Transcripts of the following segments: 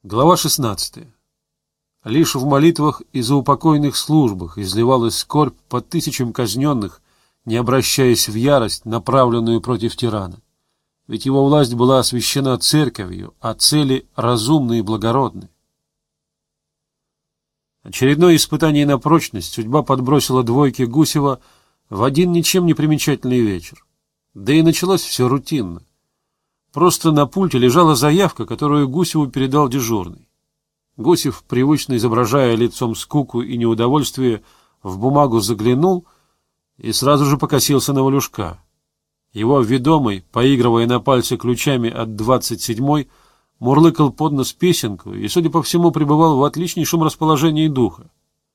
Глава 16. Лишь в молитвах и заупокойных службах изливалась скорбь по тысячам казненных, не обращаясь в ярость, направленную против тирана. Ведь его власть была освящена церковью, а цели разумны и благородны. Очередное испытание на прочность судьба подбросила двойке Гусева в один ничем не примечательный вечер. Да и началось все рутинно. Просто на пульте лежала заявка, которую Гусеву передал дежурный. Гусев, привычно изображая лицом скуку и неудовольствие, в бумагу заглянул и сразу же покосился на Валюшка. Его ведомый, поигрывая на пальце ключами от 27-й, мурлыкал под нос песенку и, судя по всему, пребывал в отличнейшем расположении духа.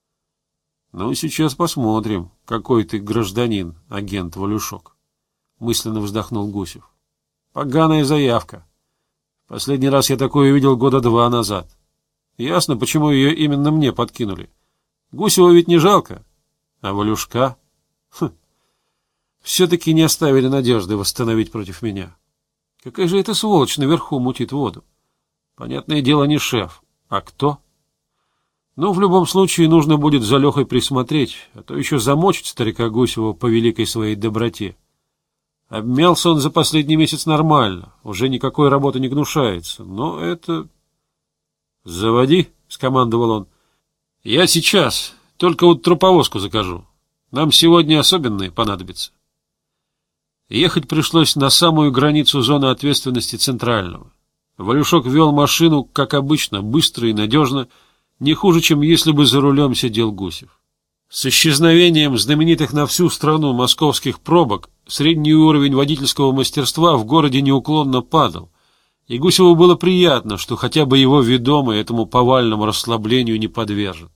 — Ну, сейчас посмотрим, какой ты гражданин, агент Валюшок, — мысленно вздохнул Гусев. Поганая заявка. Последний раз я такое видел года 2 назад. Ясно, почему ее именно мне подкинули. Гусева ведь не жалко. А Валюшка? Все-таки не оставили надежды восстановить против меня. Какая же эта сволочь наверху мутит воду? Понятное дело, не шеф. А кто? Ну, в любом случае, нужно будет за Лехой присмотреть, а то еще замочить старика Гусева по великой своей доброте. Обмялся он за последний месяц нормально, уже никакой работы не гнушается, но это... — Заводи, — скомандовал он. — Я сейчас, только вот труповозку закажу. Нам сегодня особенные понадобятся. Ехать пришлось на самую границу зоны ответственности Центрального. Валюшок вел машину, как обычно, быстро и надежно, не хуже, чем если бы за рулем сидел Гусев. С исчезновением знаменитых на всю страну московских пробок средний уровень водительского мастерства в городе неуклонно падал, и Гусеву было приятно, что хотя бы его ведомый этому повальному расслаблению не подвержен.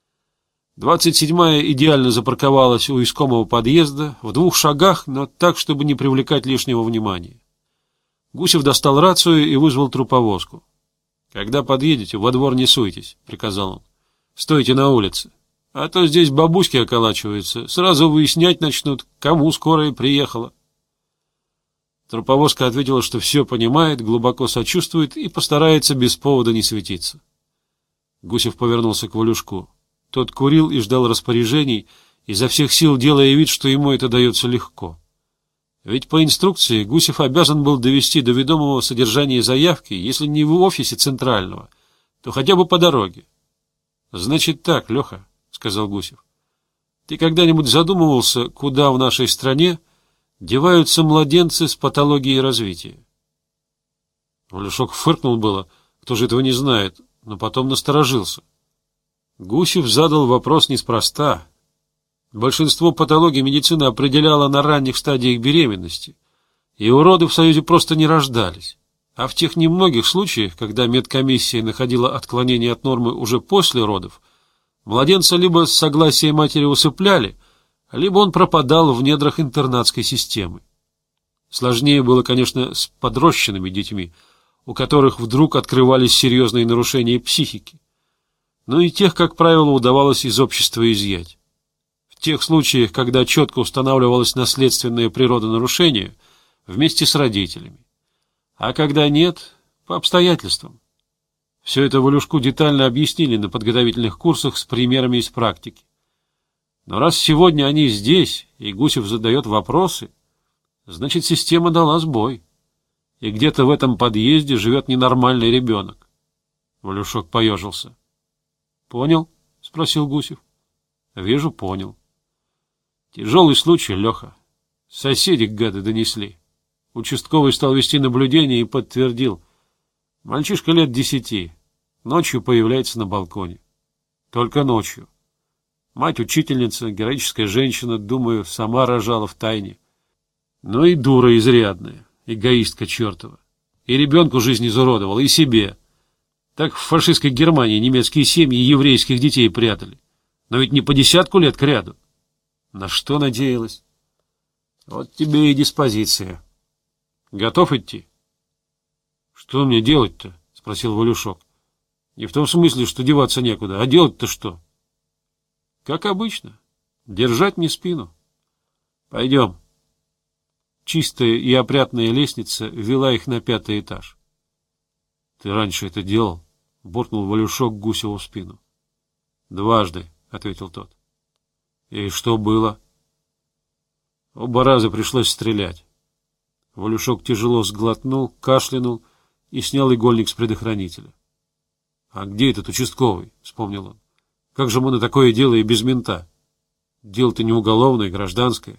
27-я идеально запарковалась у искомого подъезда, в 2 шагах, но так, чтобы не привлекать лишнего внимания. Гусев достал рацию и вызвал труповозку. — Когда подъедете, во двор не суйтесь, — приказал он. — Стойте на улице. А то здесь бабуськи околачиваются, сразу выяснять начнут, кому скорая приехала. Труповозка ответила, что все понимает, глубоко сочувствует и постарается без повода не светиться. Гусев повернулся к Валюшку. Тот курил и ждал распоряжений, изо всех сил делая вид, что ему это дается легко. Ведь по инструкции Гусев обязан был довести до ведомого содержания заявки, если не в офисе Центрального, то хотя бы по дороге. — Значит так, Леха, — сказал Гусев. — Ты когда-нибудь задумывался, куда в нашей стране деваются младенцы с патологией развития? Валюшок фыркнул было, кто же этого не знает, но потом насторожился. Гусев задал вопрос неспроста. Большинство патологий медицина определяла на ранних стадиях беременности, и уроды в Союзе просто не рождались. А в тех немногих случаях, когда медкомиссия находила отклонение от нормы уже после родов, младенца либо с согласия матери усыпляли, либо он пропадал в недрах интернатской системы. Сложнее было, конечно, с подрощенными детьми, у которых вдруг открывались серьезные нарушения психики. Но и тех, как правило, удавалось из общества изъять. В тех случаях, когда четко устанавливалась наследственная природа нарушения, вместе с родителями. А когда нет, по обстоятельствам. Все это Валюшку детально объяснили на подготовительных курсах с примерами из практики. Но раз сегодня они здесь, и Гусев задает вопросы, значит, система дала сбой. И где-то в этом подъезде живет ненормальный ребенок. Валюшок поежился. — Понял? — спросил Гусев. — Вижу, понял. Тяжелый случай, Леха. Соседи, гады, донесли. Участковый стал вести наблюдение и подтвердил. Мальчишка лет 10. Ночью появляется на балконе. Только ночью. Мать учительница, героическая женщина, думаю, сама рожала втайне. Ну и дура изрядная, эгоистка чертова. И ребенку жизнь изуродовала, и себе. Так в фашистской Германии немецкие семьи еврейских детей прятали. Но ведь не по 10 лет кряду. На что надеялась? Вот тебе и диспозиция. Готов идти? — Что мне делать-то? — спросил Валюшок. — Не в том смысле, что деваться некуда, а делать-то что? — Как обычно. Держать мне спину. — Пойдем. Чистая и опрятная лестница вела их на 5-й этаж. — Ты раньше это делал? буркнул Валюшок Гусеву в спину. — Дважды, — ответил тот. — И что было? Оба раза пришлось стрелять. Валюшок тяжело сглотнул, кашлянул и снял игольник с предохранителя. — А где этот участковый? — вспомнил он. — Как же мы на такое дело и без мента? Дело-то не уголовное, гражданское.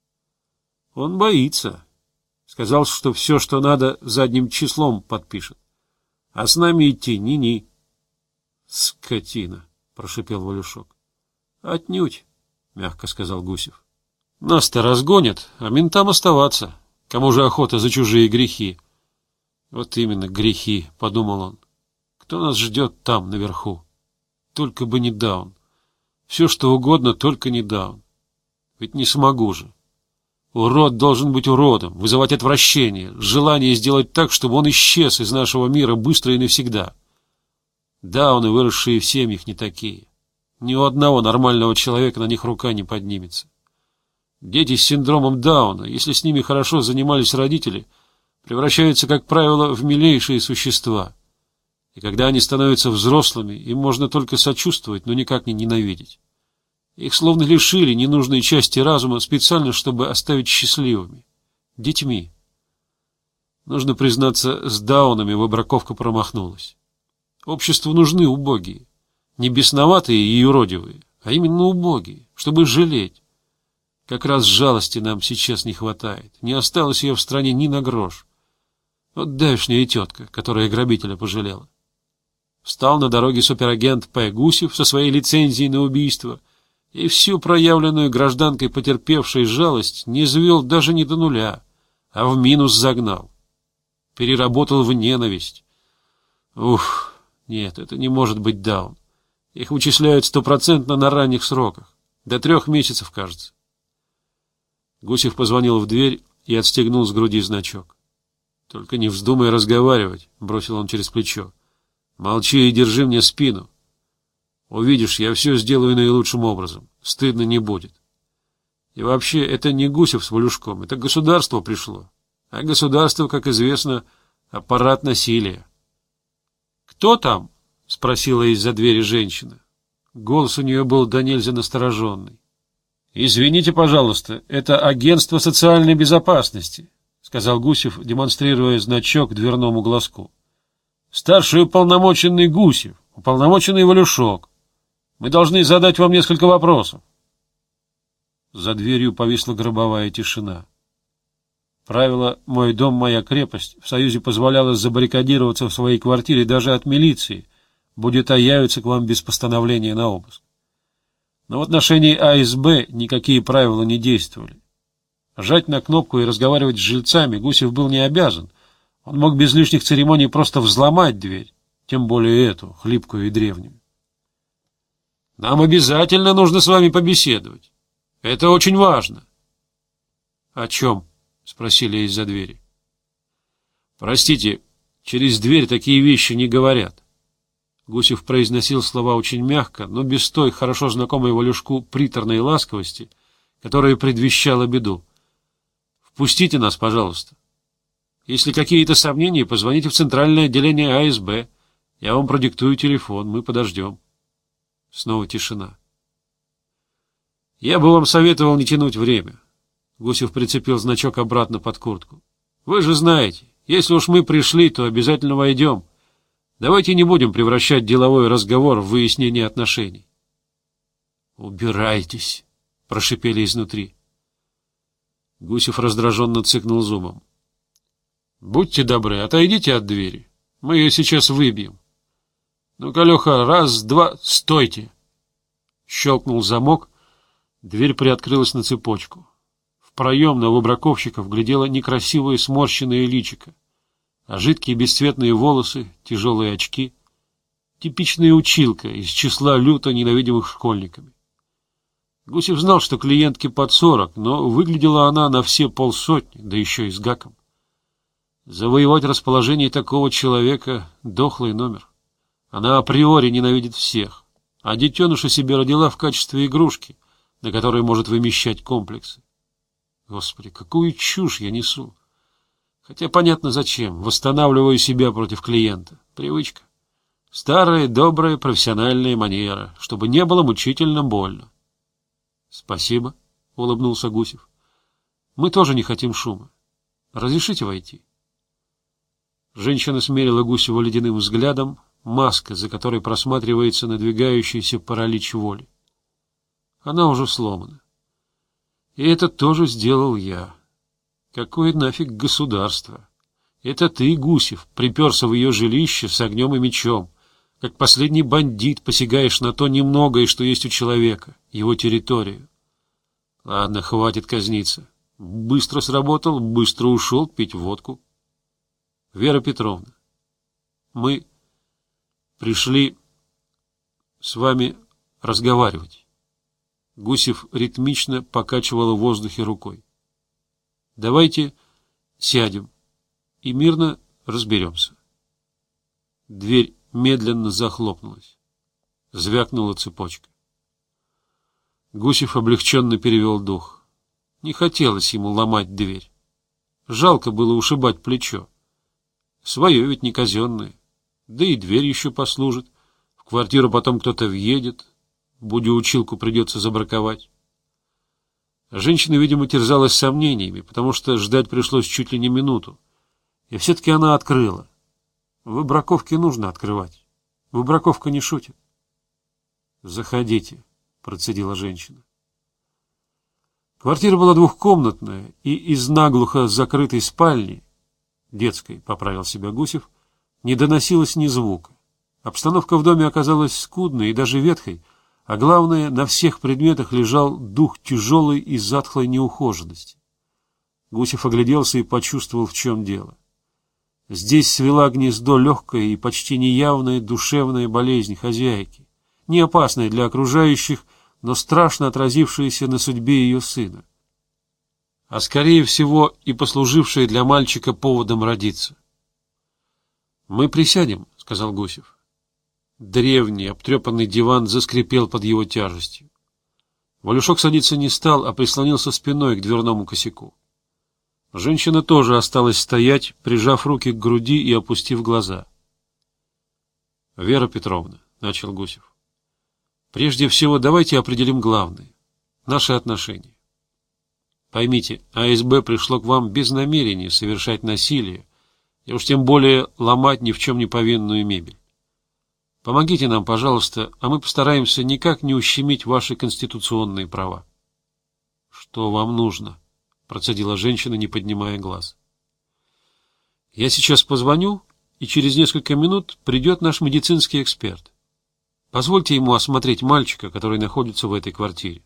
Он боится. Сказал, что все, что надо, задним числом подпишет. А с нами идти ни-ни. — Скотина! — прошипел Валюшок. — Отнюдь, — мягко сказал Гусев. — Нас-то разгонят, а ментам оставаться. Кому же охота за чужие грехи? — Вот именно грехи, — подумал он. — Кто нас ждет там, наверху? Только бы не Даун. Все, что угодно, только не Даун. Ведь не смогу же. Урод должен быть уродом, вызывать отвращение, желание сделать так, чтобы он исчез из нашего мира быстро и навсегда. Дауны, выросшие в семьях, не такие. Ни у одного нормального человека на них рука не поднимется. Дети с синдромом Дауна, если с ними хорошо занимались родители, превращаются, как правило, в милейшие существа. И когда они становятся взрослыми, им можно только сочувствовать, но никак не ненавидеть. Их словно лишили ненужной части разума специально, чтобы оставить счастливыми. Детьми. Нужно признаться, с Даунами выбраковка промахнулась. Обществу нужны убогие. Не бесноватые и юродивые, а именно убогие, чтобы жалеть. Как раз жалости нам сейчас не хватает. Не осталось ее в стране ни на грош. Вот давешняя тетка, которая грабителя пожалела. Встал на дороге суперагент П. Гусев со своей лицензией на убийство и всю проявленную гражданкой потерпевшей жалость не звел даже не до нуля, а в минус загнал. Переработал в ненависть. Ух, нет, это не может быть Даун. Их вычисляют 100% на ранних сроках. До 3 месяцев, кажется. Гусев позвонил в дверь и отстегнул с груди значок. — Только не вздумай разговаривать, — бросил он через плечо. — Молчи и держи мне спину. Увидишь, я все сделаю наилучшим образом. Стыдно не будет. И вообще, это не Гусев с Валюшком, это государство пришло. А государство, как известно, аппарат насилия. — Кто там? — спросила из-за двери женщина. Голос у нее был до нельзя настороженный. — Извините, пожалуйста, это агентство социальной безопасности, — сказал Гусев, демонстрируя значок дверному глазку. — Старший уполномоченный Гусев, уполномоченный Валюшок. Мы должны задать вам несколько вопросов. За дверью повисла гробовая тишина. Правило «мой дом, моя крепость» в Союзе позволяло забаррикадироваться в своей квартире даже от милиции, будет явиться к вам без постановления на обыск. Но в отношении АСБ никакие правила не действовали. Жать на кнопку и разговаривать с жильцами Гусев был не обязан. Он мог без лишних церемоний просто взломать дверь, тем более эту, хлипкую и древнюю. — Нам обязательно нужно с вами побеседовать. Это очень важно. — О чем? — спросили из-за двери. — Простите, через дверь такие вещи не говорят. Гусев произносил слова очень мягко, но без той хорошо знакомой Валюшку приторной ласковости, которая предвещала беду. — Впустите нас, пожалуйста. Если какие-то сомнения, позвоните в центральное отделение АСБ. Я вам продиктую телефон, мы подождем. Снова тишина. — Я бы вам советовал не тянуть время. Гусев прицепил значок обратно под куртку. — Вы же знаете, если уж мы пришли, то обязательно войдем. Давайте не будем превращать деловой разговор в выяснение отношений. — Убирайтесь, — прошипели изнутри. Гусев раздраженно цыкнул зубом. — Будьте добры, отойдите от двери. Мы ее сейчас выбьем. Ну-ка, Леха, раз, два, стойте. Щелкнул замок, дверь приоткрылась на цепочку. В проем на выбраковщиков глядело некрасивое сморщенное личико, а жидкие бесцветные волосы, тяжелые очки. Типичная училка из числа люто ненавидимых школьниками. Гусев знал, что клиентке под 40, но выглядела она на все 50, да еще и с гаком. Завоевать расположение такого человека — дохлый номер. Она априори ненавидит всех, а детеныша себе родила в качестве игрушки, на которой может вымещать комплексы. Господи, какую чушь я несу! Хотя понятно зачем. Восстанавливаю себя против клиента. Привычка. Старая, добрая, профессиональная манера, чтобы не было мучительно больно. — Спасибо, — улыбнулся Гусев. — Мы тоже не хотим шума. Разрешите войти? Женщина смерила Гусева ледяным взглядом, маска, за которой просматривается надвигающийся паралич воли. Она уже сломана. И это тоже сделал я. Какое нафиг государство? Это ты, Гусев, приперся в ее жилище с огнем и мечом, как последний бандит посягаешь на то немногое, что есть у человека, его территорию. Ладно, хватит казниться. Быстро сработал, быстро ушел пить водку. Вера Петровна, мы пришли с вами разговаривать. Гусев ритмично покачивал в воздухе рукой. Давайте сядем и мирно разберемся. Дверь медленно захлопнулась. Звякнула цепочка. Гусев облегченно перевел дух. Не хотелось ему ломать дверь. Жалко было ушибать плечо. Свое ведь не казенное. Да и дверь еще послужит. В квартиру потом кто-то въедет. Будеучилку придется забраковать. Женщина, видимо, терзалась сомнениями, потому что ждать пришлось чуть ли не минуту. И все-таки она открыла. Выбраковки нужно открывать. Выбраковка не шутит. — Заходите, — процедила женщина. Квартира была двухкомнатная, и из наглухо закрытой спальни, детской, поправил себя Гусев, не доносилось ни звука. Обстановка в доме оказалась скудной и даже ветхой, а главное, на всех предметах лежал дух тяжелой и затхлой неухоженности. Гусев огляделся и почувствовал, в чем дело. Здесь свела гнездо легкая и почти неявная душевная болезнь хозяйки, не опасная для окружающих, но страшно отразившаяся на судьбе ее сына, а скорее всего и послужившая для мальчика поводом родиться. — Мы присядем, — сказал Гусев. Древний, обтрепанный диван заскрипел под его тяжестью. Валюшок садиться не стал, а прислонился спиной к дверному косяку. Женщина тоже осталась стоять, прижав руки к груди и опустив глаза. — Вера Петровна, — начал Гусев, — прежде всего давайте определим главное — наши отношения. Поймите, АСБ пришло к вам без намерения совершать насилие, и уж тем более ломать ни в чем не повинную мебель. Помогите нам, пожалуйста, а мы постараемся никак не ущемить ваши конституционные права. — Что вам нужно? — процедила женщина, не поднимая глаз. — Я сейчас позвоню, и через несколько минут придет наш медицинский эксперт. Позвольте ему осмотреть мальчика, который находится в этой квартире.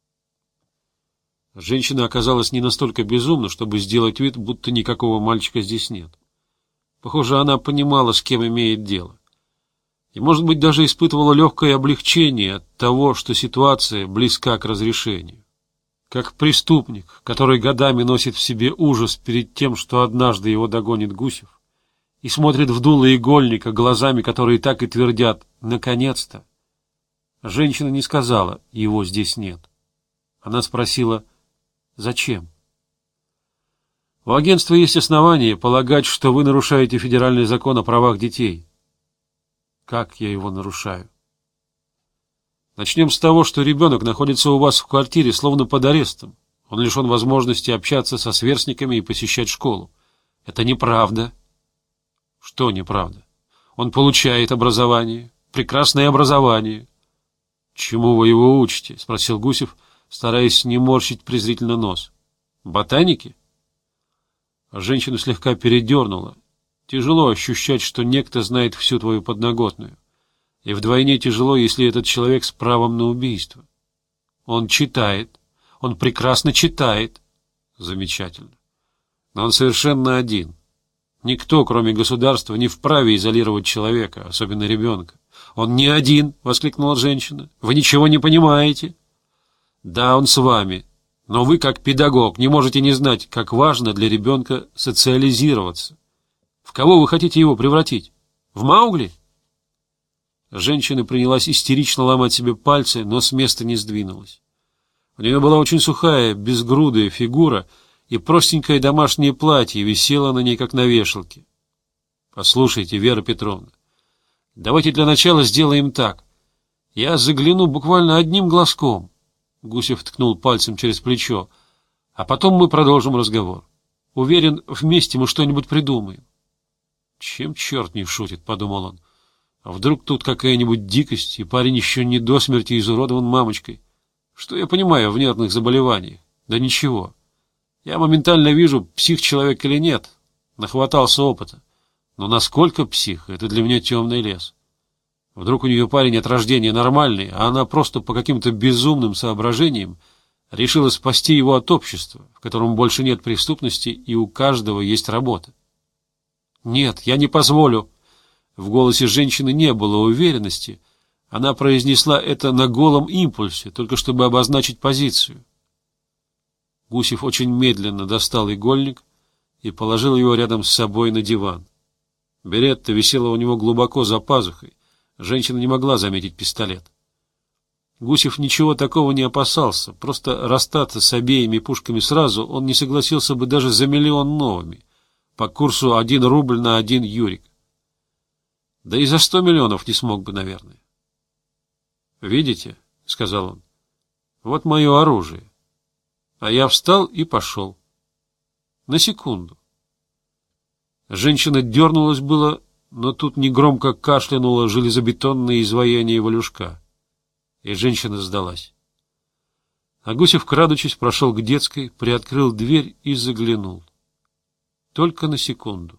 Женщина оказалась не настолько безумна, чтобы сделать вид, будто никакого мальчика здесь нет. Похоже, она понимала, с кем имеет дело. И, может быть, даже испытывала легкое облегчение от того, что ситуация близка к разрешению. Как преступник, который годами носит в себе ужас перед тем, что однажды его догонит Гусев, и смотрит в дуло игольника глазами, которые так и твердят «наконец-то». Женщина не сказала «его здесь нет». Она спросила «зачем?». У агентства есть основания полагать, что вы нарушаете федеральный закон о правах детей. Как я его нарушаю? Начнем с того, что ребенок находится у вас в квартире словно под арестом. Он лишен возможности общаться со сверстниками и посещать школу. Это неправда. Что неправда? Он получает образование, прекрасное образование. Чему вы его учите? — спросил Гусев, стараясь не морщить презрительно нос. Ботаники? Женщину слегка передернуло. Тяжело ощущать, что некто знает всю твою подноготную. И вдвойне тяжело, если этот человек с правом на убийство. Он читает. Он прекрасно читает. Замечательно. Но он совершенно один. Никто, кроме государства, не вправе изолировать человека, особенно ребенка. Он не один, — воскликнула женщина. Вы ничего не понимаете. Да, он с вами. Но вы, как педагог, не можете не знать, как важно для ребенка социализироваться. В кого вы хотите его превратить? В Маугли? Женщина принялась истерично ломать себе пальцы, но с места не сдвинулась. У нее была очень сухая, безгрудая фигура, и простенькое домашнее платье висело на ней, как на вешалке. Послушайте, Вера Петровна, Давайте для начала сделаем так. Я загляну буквально одним глазком. Гусев ткнул пальцем через плечо. А потом мы продолжим разговор. Уверен, вместе мы что-нибудь придумаем. Чем черт не шутит, подумал он. А вдруг тут какая-нибудь дикость, и парень еще не до смерти изуродован мамочкой? Что я понимаю в нервных заболеваниях? Да ничего. Я моментально вижу, псих человек или нет. Нахватался опыта. Но насколько псих, это для меня темный лес. Вдруг у нее парень от рождения нормальный, а она просто по каким-то безумным соображениям решила спасти его от общества, в котором больше нет преступности и у каждого есть работа. «Нет, я не позволю». В голосе женщины не было уверенности. Она произнесла это на голом импульсе, только чтобы обозначить позицию. Гусев очень медленно достал игольник и положил его рядом с собой на диван. Беретта висела у него глубоко за пазухой. Женщина не могла заметить пистолет. Гусев ничего такого не опасался, просто расстаться с обеими пушками сразу он не согласился бы даже за 1 000 000 новыми, по курсу 1 рубль на 1 юрик. Да и за 100 миллионов не смог бы, наверное. «Видите?» — сказал он. «Вот мое оружие». А я встал и пошел. На секунду. Женщина дернулась было, но тут негромко кашлянуло железобетонное изваяние Валюшка. И женщина сдалась. А Гусев, крадучись, прошел к детской, приоткрыл дверь и заглянул. Только на секунду.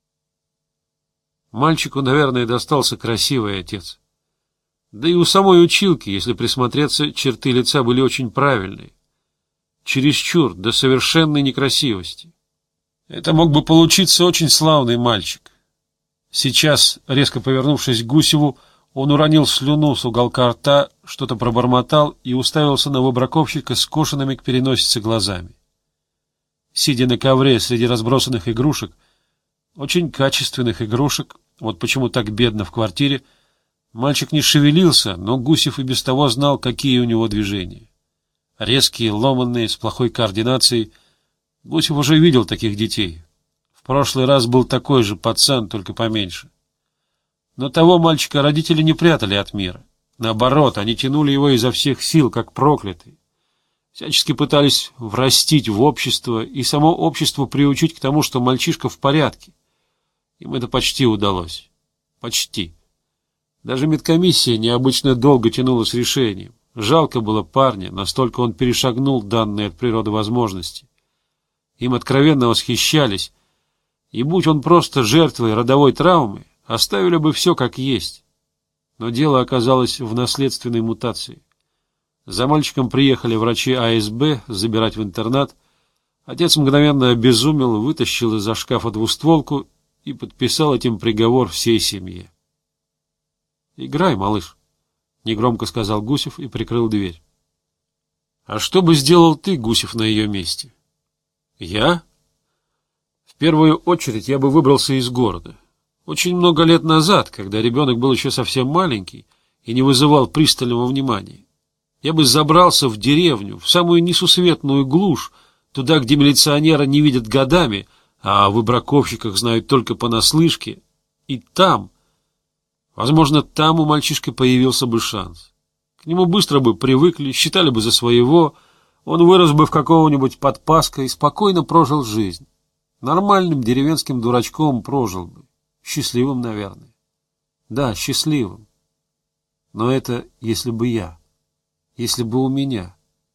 Мальчику, наверное, достался красивый отец. Да и у самой училки, если присмотреться, черты лица были очень правильные. Чересчур, до совершенной некрасивости. Это мог бы получиться очень славный мальчик. Сейчас, резко повернувшись к Гусеву, он уронил слюну с уголка рта, что-то пробормотал и уставился на выбраковщика скошенными к переносице глазами. Сидя на ковре среди разбросанных игрушек, очень качественных игрушек, вот почему так бедно в квартире, мальчик не шевелился, но Гусев и без того знал, какие у него движения. Резкие, ломанные, с плохой координацией. Гусев уже видел таких детей. В прошлый раз был такой же пацан, только поменьше. Но того мальчика родители не прятали от мира. Наоборот, они тянули его изо всех сил, как проклятый. Всячески пытались врастить в общество и само общество приучить к тому, что мальчишка в порядке. Им это почти удалось. Почти. Даже медкомиссия необычно долго тянула с решением. Жалко было парня, настолько он перешагнул данные от природы возможности. Им откровенно восхищались, и будь он просто жертвой родовой травмы, оставили бы все как есть. Но дело оказалось в наследственной мутации. За мальчиком приехали врачи АСБ забирать в интернат. Отец мгновенно обезумел, вытащил из-за шкафа двустволку и подписал этим приговор всей семье. «Играй, малыш», — негромко сказал Гусев и прикрыл дверь. «А что бы сделал ты, Гусев, на ее месте?» «Я?» «В первую очередь я бы выбрался из города. Очень много лет назад, когда ребенок был еще совсем маленький и не вызывал пристального внимания, я бы забрался в деревню, в самую несусветную глушь, туда, где милиционера не видят годами, а о выбраковщиках знают только понаслышке, и там, возможно, там у мальчишки появился бы шанс. К нему быстро бы привыкли, считали бы за своего, он вырос бы в какого-нибудь подпаска и спокойно прожил жизнь. Нормальным деревенским дурачком прожил бы. Счастливым, наверное. Да, счастливым. Но это если бы я. Если бы у меня.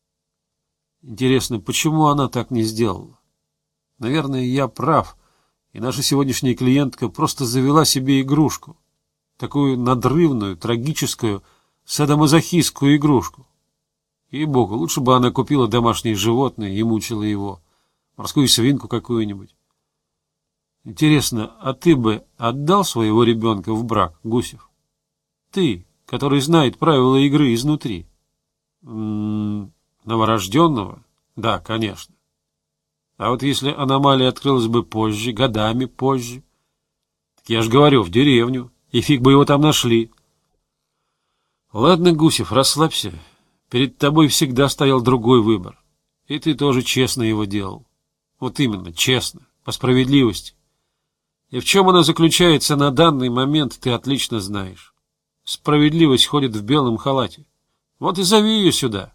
Интересно, почему она так не сделала? Наверное, я прав, и наша сегодняшняя клиентка просто завела себе игрушку. Такую надрывную, трагическую, садомазохистскую игрушку. Ей-богу, лучше бы она купила домашнее животное и мучила его. Морскую свинку какую-нибудь. Интересно, а ты бы отдал своего ребенка в брак, Гусев? Ты, который знает правила игры изнутри. Новорожденного? Да, конечно. А вот если аномалия открылась бы позже, годами позже? Так я же говорю, в деревню, и фиг бы его там нашли. Ладно, Гусев, расслабься. Перед тобой всегда стоял другой выбор. И ты тоже честно его делал. Вот именно, честно, по справедливости. И в чем она заключается на данный момент, ты отлично знаешь. Справедливость ходит в белом халате. Вот и зови ее сюда.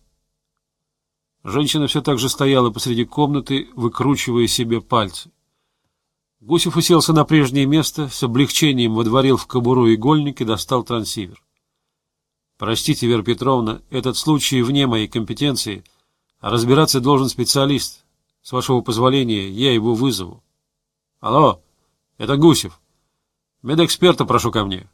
Женщина все так же стояла посреди комнаты, выкручивая себе пальцы. Гусев уселся на прежнее место, с облегчением водворил в кобуру игольник и достал трансивер. «Простите, Вера Петровна, этот случай вне моей компетенции, а разбираться должен специалист. С вашего позволения я его вызову». «Алло, это Гусев. Медэксперта прошу ко мне».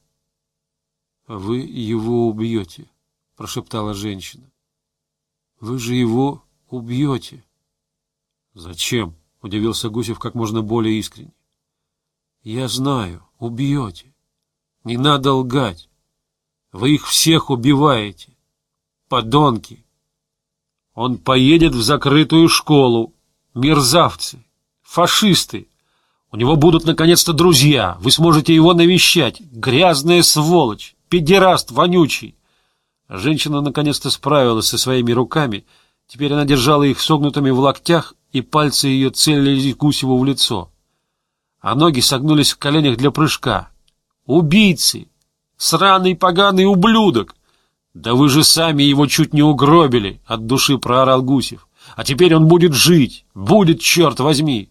«Вы его убьете», — прошептала женщина. «Вы же его убьете». «Зачем?» — удивился Гусев как можно более искренне. «Я знаю, убьете. Не надо лгать. Вы их всех убиваете. Подонки. Он поедет в закрытую школу. Мерзавцы. Фашисты. У него будут наконец-то друзья. Вы сможете его навещать. Грязная сволочь. Педераст вонючий». Женщина наконец-то справилась со своими руками. Теперь она держала их согнутыми в локтях, и пальцы ее целились Гусеву в лицо. А ноги согнулись в коленях для прыжка. «Убийцы! Сраный поганый ублюдок! Да вы же сами его чуть не угробили!» — от души проорал Гусев. «А теперь он будет жить! Будет, черт возьми!»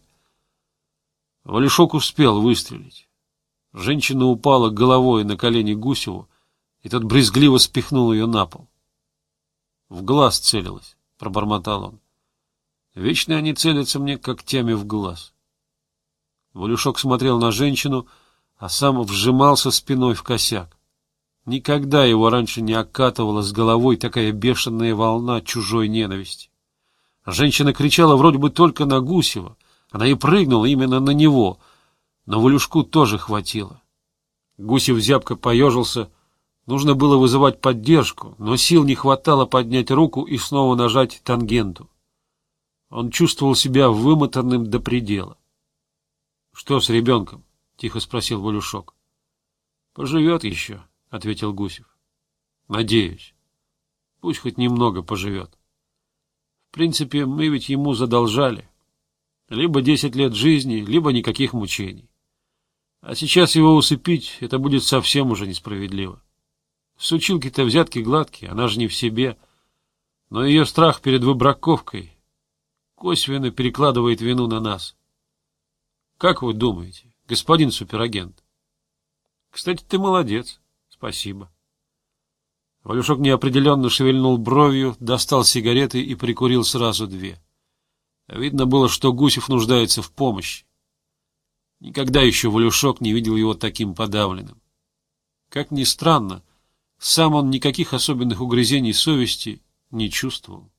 Валюшок успел выстрелить. Женщина упала головой на колени Гусеву, и тот брезгливо спихнул ее на пол. «В глаз целилась», — пробормотал он. «Вечно они целятся мне когтями в глаз». Валюшок смотрел на женщину, а сам вжимался спиной в косяк. Никогда его раньше не окатывала с головой такая бешеная волна чужой ненависти. Женщина кричала вроде бы только на Гусева, она и прыгнула именно на него, но Валюшку тоже хватило. Гусев зябко поежился. Нужно было вызывать поддержку, но сил не хватало поднять руку и снова нажать тангенту. Он чувствовал себя вымотанным до предела. — Что с ребенком? — тихо спросил Валюшок. — Поживет еще, — ответил Гусев. — Надеюсь. Пусть хоть немного поживет. В принципе, мы ведь ему задолжали. Либо 10 лет жизни, либо никаких мучений. А сейчас его усыпить — это будет совсем уже несправедливо. С училки-то взятки гладкие, она же не в себе. Но ее страх перед выбраковкой косвенно перекладывает вину на нас. Как вы думаете, господин суперагент? Кстати, ты молодец. Спасибо. Валюшок неопределенно шевельнул бровью, достал сигареты и прикурил сразу 2. Видно было, что Гусев нуждается в помощи. Никогда еще Валюшок не видел его таким подавленным. Как ни странно, сам он никаких особенных угрызений совести не чувствовал.